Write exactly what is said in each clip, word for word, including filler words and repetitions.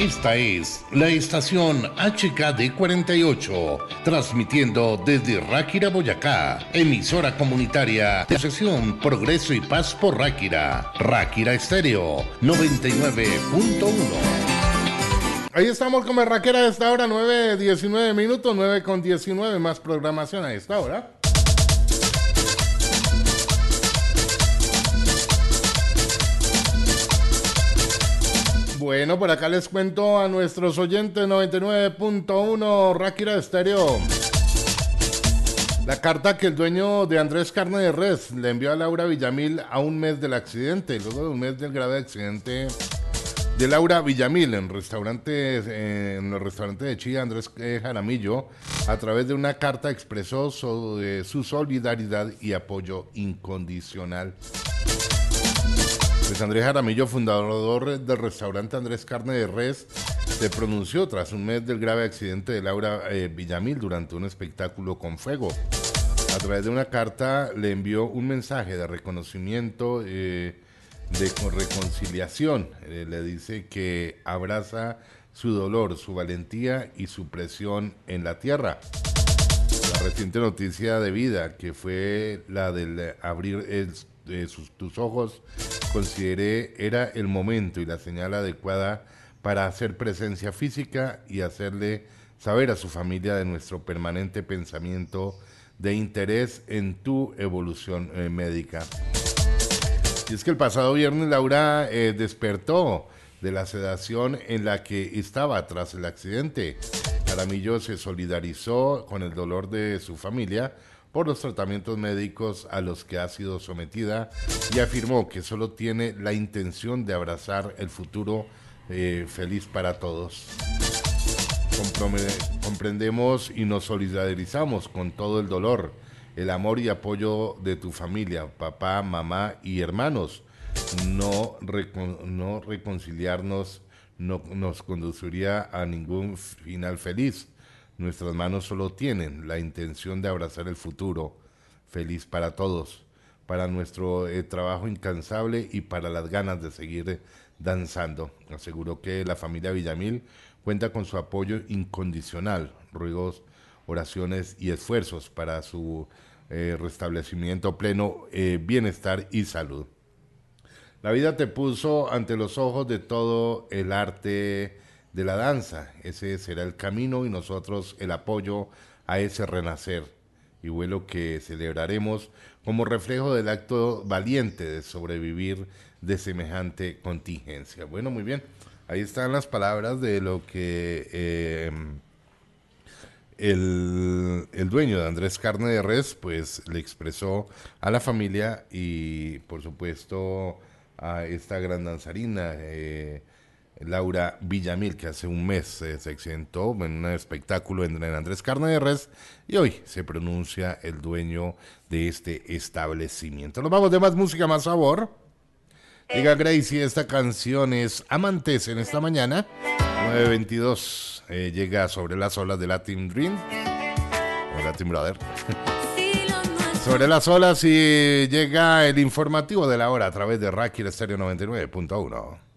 Esta es la estación H K D cuarenta y ocho, transmitiendo desde Ráquira, Boyacá, emisora comunitaria de Asociación Progreso y Paz por Ráquira, Ráquira Estéreo noventa y nueve punto uno. Ahí estamos con Berraquera a esta hora, nueve diecinueve minutos, nueve con diecinueve, más programación a esta hora. Bueno, por acá les cuento a nuestros oyentes noventa y nueve punto uno Ráquira Estéreo. La carta que el dueño de Andrés Carne de Res le envió a Laura Villamil a un mes del accidente, luego de un mes del grave accidente de Laura Villamil en, restaurantes, eh, en el restaurante de Chía. Andrés eh, Jaramillo, a través de una carta, expresó su, eh, su solidaridad y apoyo incondicional. Pues Andrés Jaramillo, fundador del restaurante Andrés Carne de Res, se pronunció tras un mes del grave accidente de Laura eh, Villamil durante un espectáculo con fuego. A través de una carta le envió un mensaje de reconocimiento, eh, de reconciliación. Eh, le dice que abraza su dolor, su valentía y su presión en la tierra. La reciente noticia de vida, que fue la del abrir el, eh, sus, tus ojos, consideré era el momento y la señal adecuada para hacer presencia física y hacerle saber a su familia de nuestro permanente pensamiento de interés en tu evolución eh, médica. Y es que el pasado viernes Laura eh, despertó de la sedación en la que estaba tras el accidente. Jaramillo se solidarizó con el dolor de su familia por los tratamientos médicos a los que ha sido sometida y afirmó que solo tiene la intención de abrazar el futuro eh, feliz para todos. Comprome- comprendemos y nos solidarizamos con todo el dolor, el amor y apoyo de tu familia, papá, mamá y hermanos. No, recon- no reconciliarnos no nos conduciría a ningún final feliz. Nuestras manos solo tienen la intención de abrazar el futuro feliz para todos, para nuestro eh, trabajo incansable y para las ganas de seguir eh, danzando. Aseguró que la familia Villamil cuenta con su apoyo incondicional, ruegos, oraciones y esfuerzos para su eh, restablecimiento pleno, eh, bienestar y salud. La vida te puso ante los ojos de todo el arte de la danza. Ese será el camino y nosotros el apoyo a ese renacer y vuelo que celebraremos como reflejo del acto valiente de sobrevivir de semejante contingencia. Bueno, muy bien, ahí están las palabras de lo que eh, el, el dueño de Andrés Carne de Res pues le expresó a la familia y por supuesto a esta gran danzarina eh, Laura Villamil, que hace un mes eh, se accidentó en un espectáculo en, en Andrés Carne de Res y hoy se pronuncia el dueño de este establecimiento. Nos vamos de más música, más sabor. Diga Gracie, esta canción es Amantes en esta mañana, nueve veintidós, eh, llega sobre las olas de Latin Dream, o Latin Brother. Sobre las olas y llega el informativo de la hora a través de Ráquira Estéreo noventa y nueve punto uno.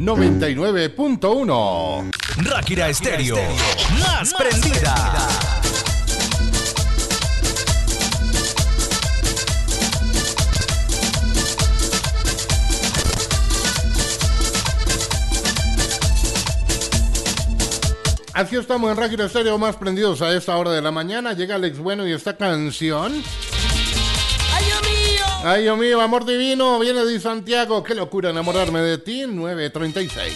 noventa y nueve punto uno. Ráquira Estéreo, más prendida. Así estamos en Ráquira Estéreo, más prendidos a esta hora de la mañana. Llega Alex Bueno y esta canción. ¡Ay, Dios mío! ¡Ay, Dios mío, amor divino! Viene de Santiago. ¡Qué locura enamorarme de ti! nueve treinta y seis.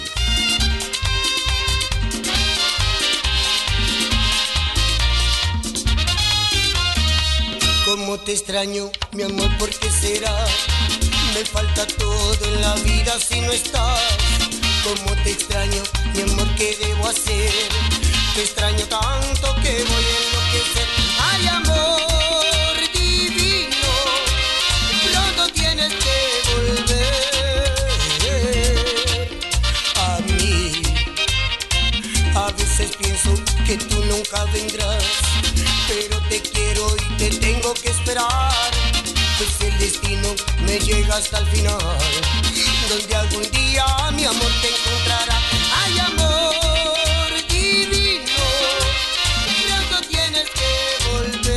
Cómo te extraño, mi amor, ¿por qué será? Me falta todo en la vida si no estás. Cómo te extraño, mi amor, ¿qué debo hacer? Te extraño tanto que voy a enloquecer. Ay, amor divino, pronto tienes que volver a mí. A veces pienso que tú nunca vendrás, pero te quiero y te tengo que esperar, pues el destino me llega hasta el final, donde algún día mi amor te encontrará. Ay, amor divino, pronto tienes que volver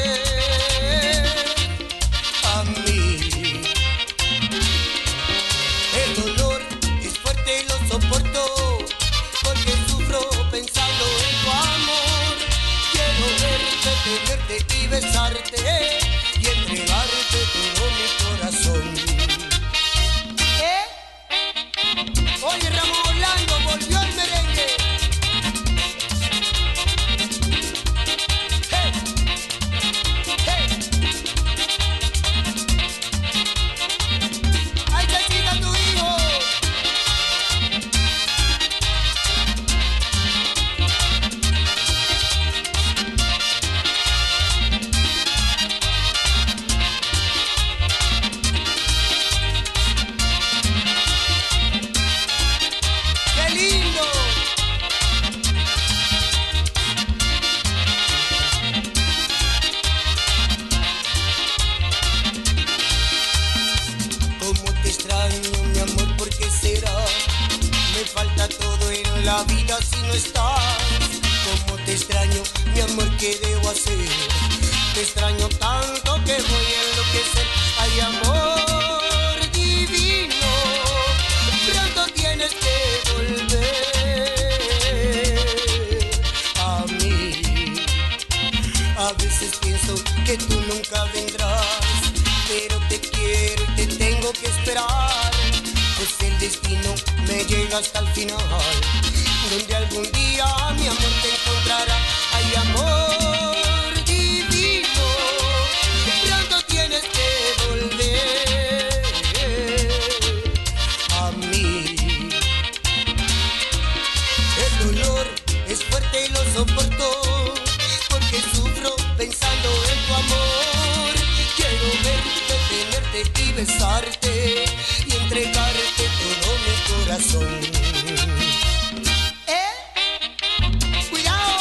a mí. El dolor es fuerte y lo soporto, porque sufro pensando en tu amor. Quiero verte, tenerte y besarte y entregarte todo mi corazón. ¿Eh? Oye, Ramón Orlando, volvió el merengue. Hey, hey. Ay, Chachita, tu hijo. ¡Qué lindo! Cómo te extraño, mi amor, ¿por qué será? Me falta todo en la vida si no estás. Cómo te extraño, mi amor, ¿qué debo hacer? Te extraño tanto que voy a enloquecer. Ay, amor divino, pronto tienes que volver a mí. A veces pienso que tú nunca vendrás, pero te quiero y te tengo que esperar, pues el destino me llega hasta el final, donde algún día mi amor te encontrará. Ay, amor divino, pronto tienes que volver a mí. El dolor es fuerte y lo soporto, porque sufro pensando en tu amor. Quiero verte, tenerte y besarte y entregarte todo mi corazón. ¿Eh? ¡Cuidado!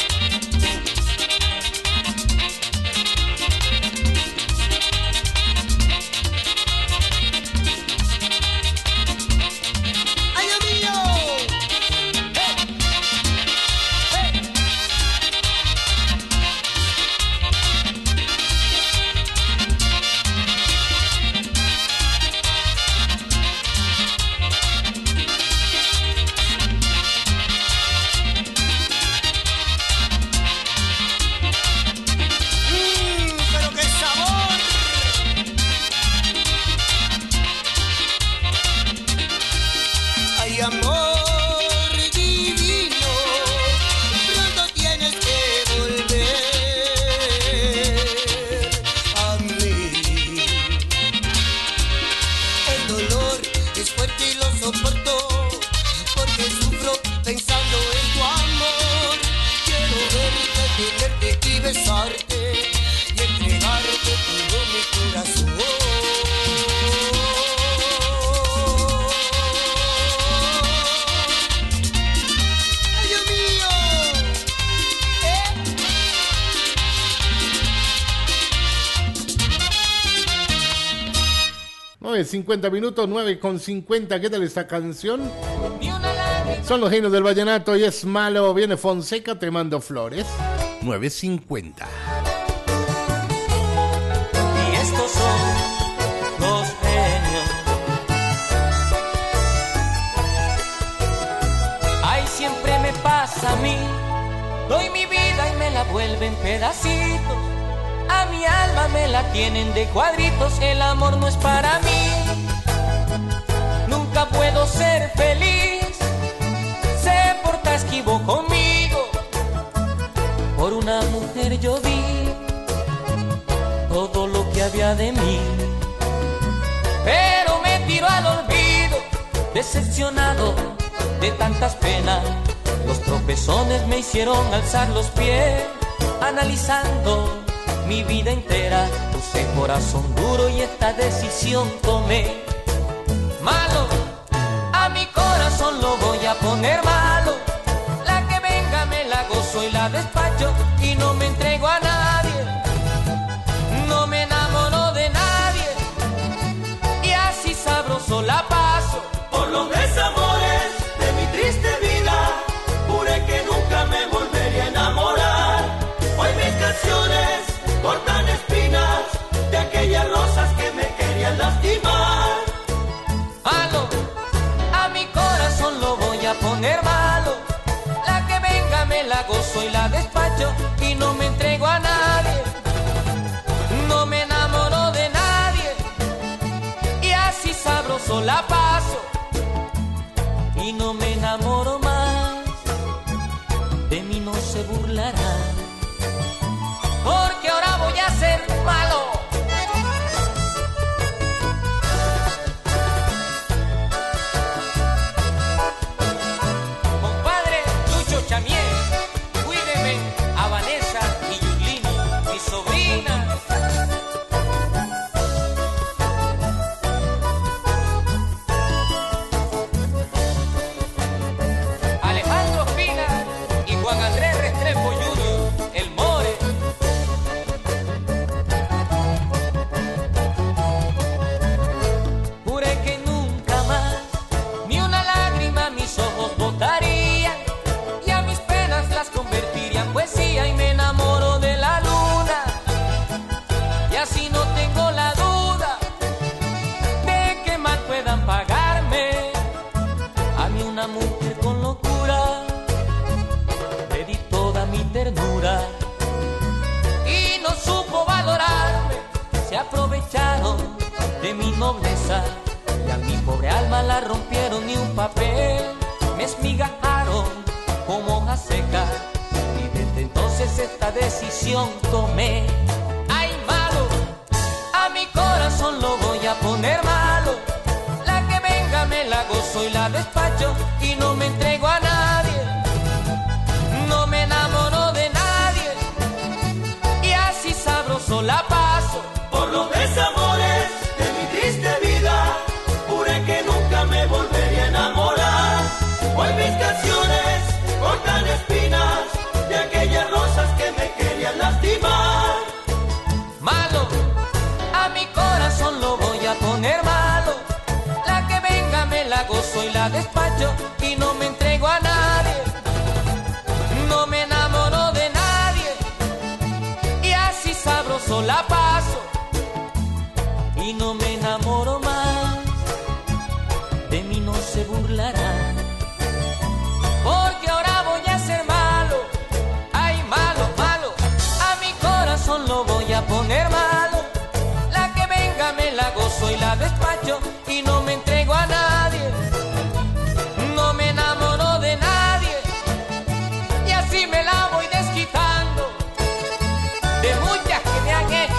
¡Ay, Dios mío! ¡Hey! ¡Hey! nueve cincuenta minutos, nueve con cincuenta. ¿Qué tal esta canción? Son los genios del vallenato y es malo. Viene Fonseca, te mando flores. nueve cincuenta. Y estos son los genios. Ay, siempre me pasa a mí. Doy mi vida y me la vuelven pedacitos. A mi alma me la tienen de cuadritos. El amor no es para mí. Nunca puedo ser feliz. Se porta esquivo conmigo. Por una mujer yo di todo lo que había de mí. Pero me tiro al olvido, decepcionado de tantas penas. Los tropezones me hicieron alzar los pies. Analizando mi vida entera, puse corazón duro y esta decisión tomé. Malo, a mi corazón lo voy a poner malo. La que venga me la gozo y la despacho y no me entrego a nadie. No me enamoro de nadie y así sabroso la paso. Por los desamores de mi triste vida, juré que nunca me volvería a enamorar. Hoy mis canciones cortan espinas de aquellas rosas que me querían lastimar. Malo, a mi corazón lo voy a poner malo. La que venga me la gozo y la despacho y no me entrego a nadie. No me enamoro de nadie y así sabroso la paso. Y no me enamoro más, de mí no se burlarán. Porque ahora voy a ser malo. Compadre Lucho Chamié, cuídeme a Vanessa y Yulini, mi sobrina. Alejandro Espina y Juan Andrés Restrepo junior, el More. Juré que nunca más ni una lágrima mis ojos botarían y a mis penas las convertiría en poesía y me enamoro de la luna y así no tengo la duda de que mal puedan pagarme. A mí una mujer con locura le di toda mi ternura y no supo valorarme, se aprovecharon de mi nobleza y a mi pobre alma la rompieron ni un papel, me esmigajaron como hoja seca y desde entonces esta decisión tomé. Ay, malo, a mi corazón lo voy a poner malo. La que venga me la gozo y la despacho y no me entrego a nadie. No me enamoro de nadie y así sabroso la paso. Por los desamores de mi triste vida, juré que nunca me volvería a enamorar. Hoy mis canciones cortan espinas de aquellas rosas que me querían lastimar. Malo, a mi corazón lo voy a poner malo. La que venga me la gozo y la despacho y no me entrego a nadie. No me enamoro de nadie y así sabroso la paso. Y no me enamoro más, de mí no se burlarán. Porque ahora voy a ser malo. Ay, malo, malo, a mi corazón lo voy a poner malo. La que venga me la gozo y la despacho y no me entrego a nadie. No me enamoro de nadie y así me la voy desquitando de muchas que me han hecho.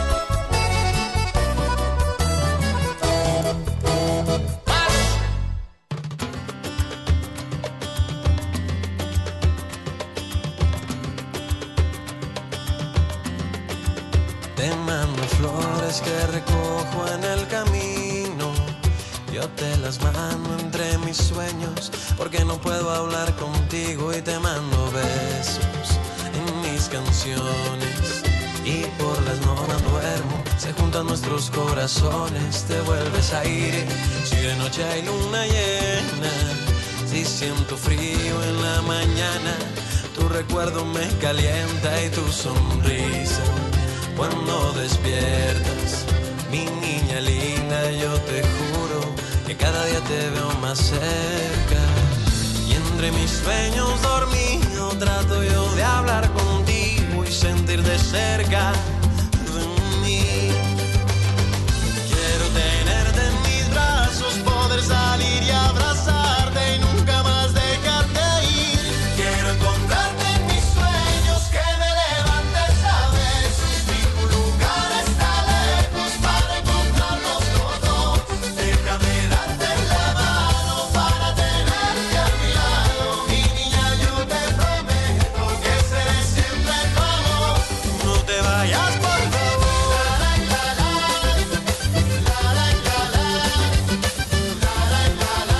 Te mando flores que recojo en el camino. Yo te las mando entre mis sueños, porque no puedo hablar contigo y te mando besos en mis canciones. y por las no duermo. Se juntan nuestros corazones, te vuelves aire. Si de noche hay luna llena, si siento frío en la mañana, tu recuerdo me calienta y tu sonrisa cuando despiertas. Mi niña linda, yo te juro que cada día te veo más cerca. Y entre mis sueños dormido trato yo de hablar contigo y sentir de cerca de mí. Quiero tenerte en mis brazos, poder salir y abrazarte y nunca más dejarte ir. Quiero encontrarte en mis sueños, que me levantes a besos. Ningún lugar está lejos para encontrarnos los dos. Déjame darte la mano para tenerte a mi lado. Mi niña, yo te prometo que seré siempre tu amor. No te vayas, por favor. La, la, la, la, la, la, la, la, la, la, la,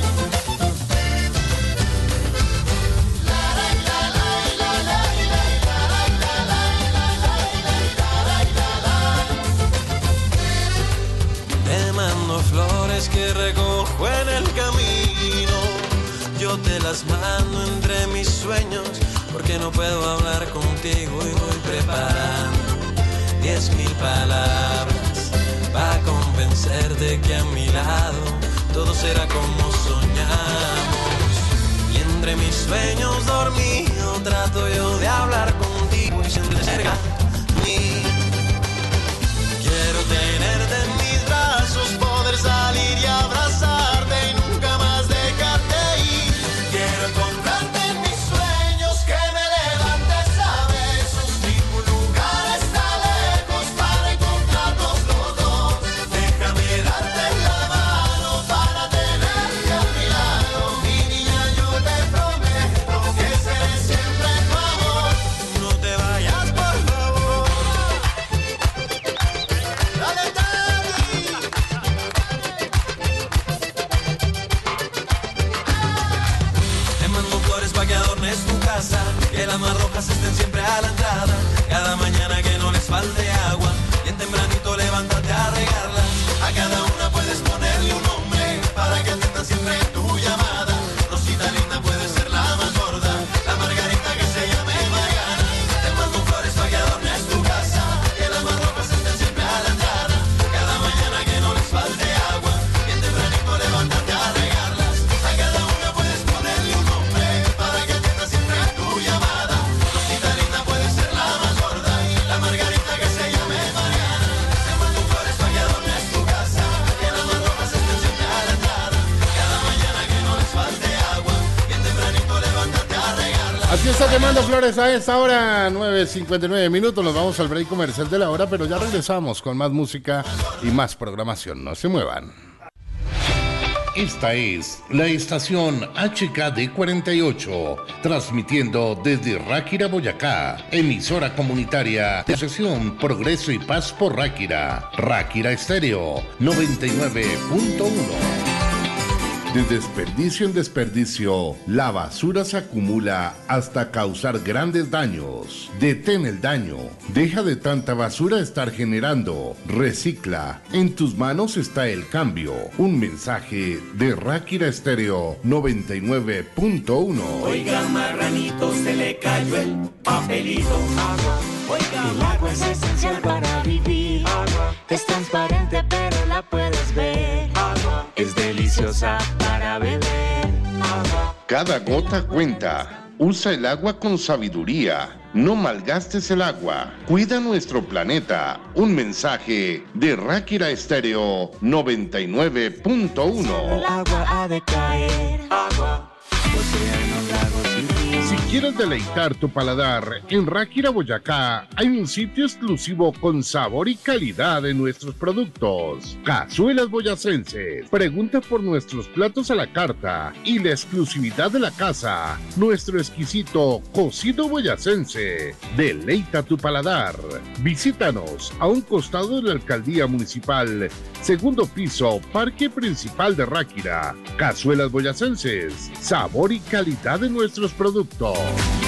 Te mando flores que recojo en el camino. Yo te las mando entre mis sueños, porque no puedo hablar contigo y voy preparando diez mil palabras para convencerte que a mi lado todo será como soñamos. Y entre mis sueños dormido trato yo de hablar contigo y sentirte cerca de mí. Quiero tenerte en mis brazos, poder salir y abrazarte y nunca más dejarte ir. Quiero encontrarte en mis sueños, que me levantes a besos. Ningún lugar está lejos para encontrarnos los dos. Déjame darte la mano para tenerte a mi lado. Mi niña, yo te prometo que seré siempre tu amor. No te vayas, por favor. Dale, Daddy. Te mando flores pa' que adornes tu casa, que las más rojas estén siempre a la entrada. Cada mañana que no les falte agua, bien tempranito levántate a regarlas. A cada una puedes ponerle un nombre, para que atendan siempre tu llamada. Rosita linda puede ser la más gorda, la Margarita que se llame Mariana. Te mando flores pa' que adornes tu casa, que las más rojas estén siempre a la entrada. Cada mañana que no les falte agua, bien tempranito levántate a regarlas. A cada una puedes ponerle un nombre, para que atienda siempre tu llamada. Rosita linda puede ser la más gorda, la Margarita que se llame Mariana. Te mando flores pa' que adornes tu casa, que las más rojas estén siempre a la entrada. Cada mañana que no les falte agua, bien tempranito levántate a regarlas. Así está quemando flores a esta hora, nueve cincuenta y nueve minutos. Nos vamos al break comercial de la hora, pero ya regresamos con más música y más programación. No se muevan. Esta es la estación H K D cuarenta y ocho, transmitiendo desde Ráquira, Boyacá, emisora comunitaria de Asociación Progreso y Paz por Ráquira, Ráquira Estéreo noventa y nueve punto uno. De desperdicio en desperdicio, la basura se acumula hasta causar grandes daños. Detén el daño. Deja de tanta basura estar generando. Recicla. En tus manos está el cambio. Un mensaje de Ráquira Estéreo noventa y nueve punto uno. Oiga, marranito, se le cayó el papelito. Agua. Oiga, el agua es esencial para vivir. Agua. Es transparente pero la puedes ver. Agua. Es deliciosa para beber. Agua. Cada gota cuenta. Usa el agua con sabiduría. No malgastes el agua. Cuida nuestro planeta. Un mensaje de Ráquira Estéreo noventa y nueve punto uno. El agua ha de caer. Agua. Océanos, lagos y ríos. Si quieres deleitar tu paladar, en Ráquira, Boyacá, hay un sitio exclusivo con sabor y calidad de nuestros productos. Cazuelas Boyacenses. Pregunta por nuestros platos a la carta y la exclusividad de la casa. Nuestro exquisito cocido boyacense. Deleita tu paladar. Visítanos a un costado de la Alcaldía Municipal, segundo piso, Parque Principal de Ráquira. Cazuelas Boyacenses. Sabor y calidad de nuestros productos.